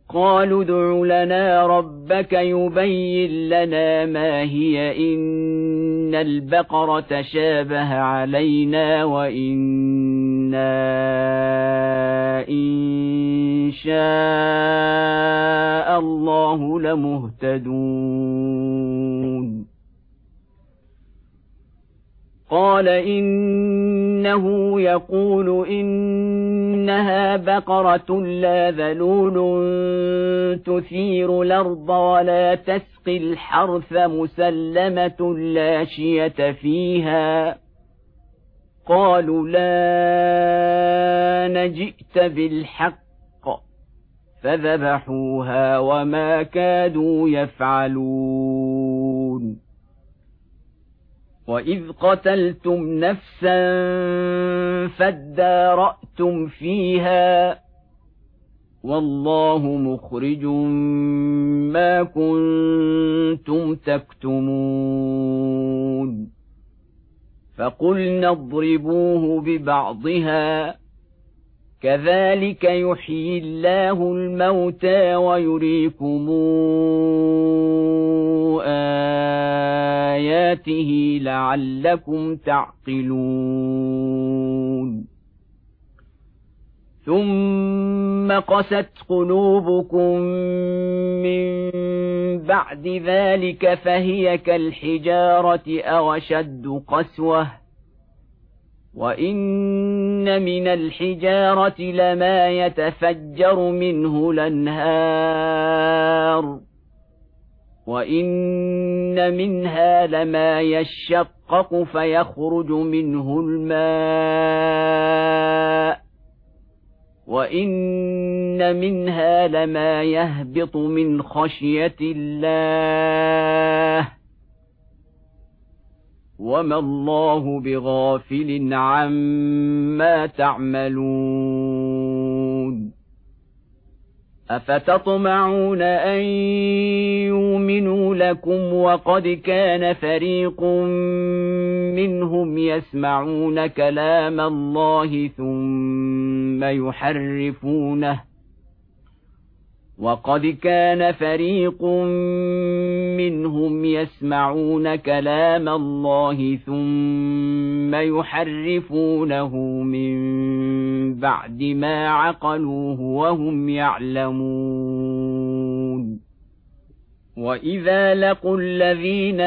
قالوا ادع لنا ربك يبين لنا ما هي إن البقرة تشابه علينا وإنا إن شاء الله لمهتدون قال إنه يقول إنها بقرة لا ذلول تثير الأرض ولا تسقي الحرث مسلمة لا شية فيها قالوا لا نجئت بالحق فذبحوها وما كادوا يفعلون وإذ قتلتم نفسا فادارأتم فيها والله مخرج ما كنتم تكتمون فقلنا اضربوه ببعضها كذلك يحيي الله الموتى ويريكم آياته لعلكم تعقلون ثم قست قلوبكم من بعد ذلك فهي كالحجارة أو أشد قسوة وإن من الحجارة لما يتفجر منه الأنهار وإن منها لما يشقق فيخرج منه الماء وإن منها لما يهبط من خشية الله وما الله بغافل عما تعملون أفتطمعون أن يؤمنوا لكم وقد كان فريق منهم يسمعون كلام الله ثم يحرفونه من بعد ما عقلوه وهم يعلمون وإذا لقوا الذين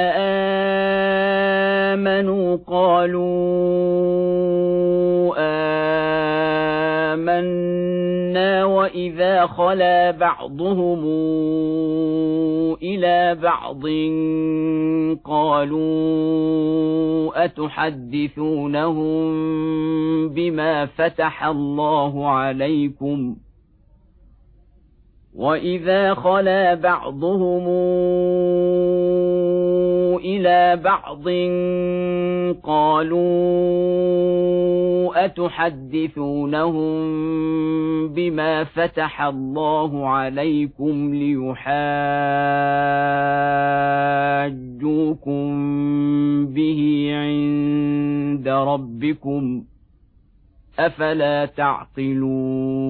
آمنوا قالوا آمنا وإذا خلا بعضهم إلى بعض قالوا أتحدثونهم بما فتح الله عليكم وإذا خلا بعضهم إلى بعض قالوا أتحدثونهم بما فتح الله عليكم ليحاجوكم به عند ربكم أفلا تعقلون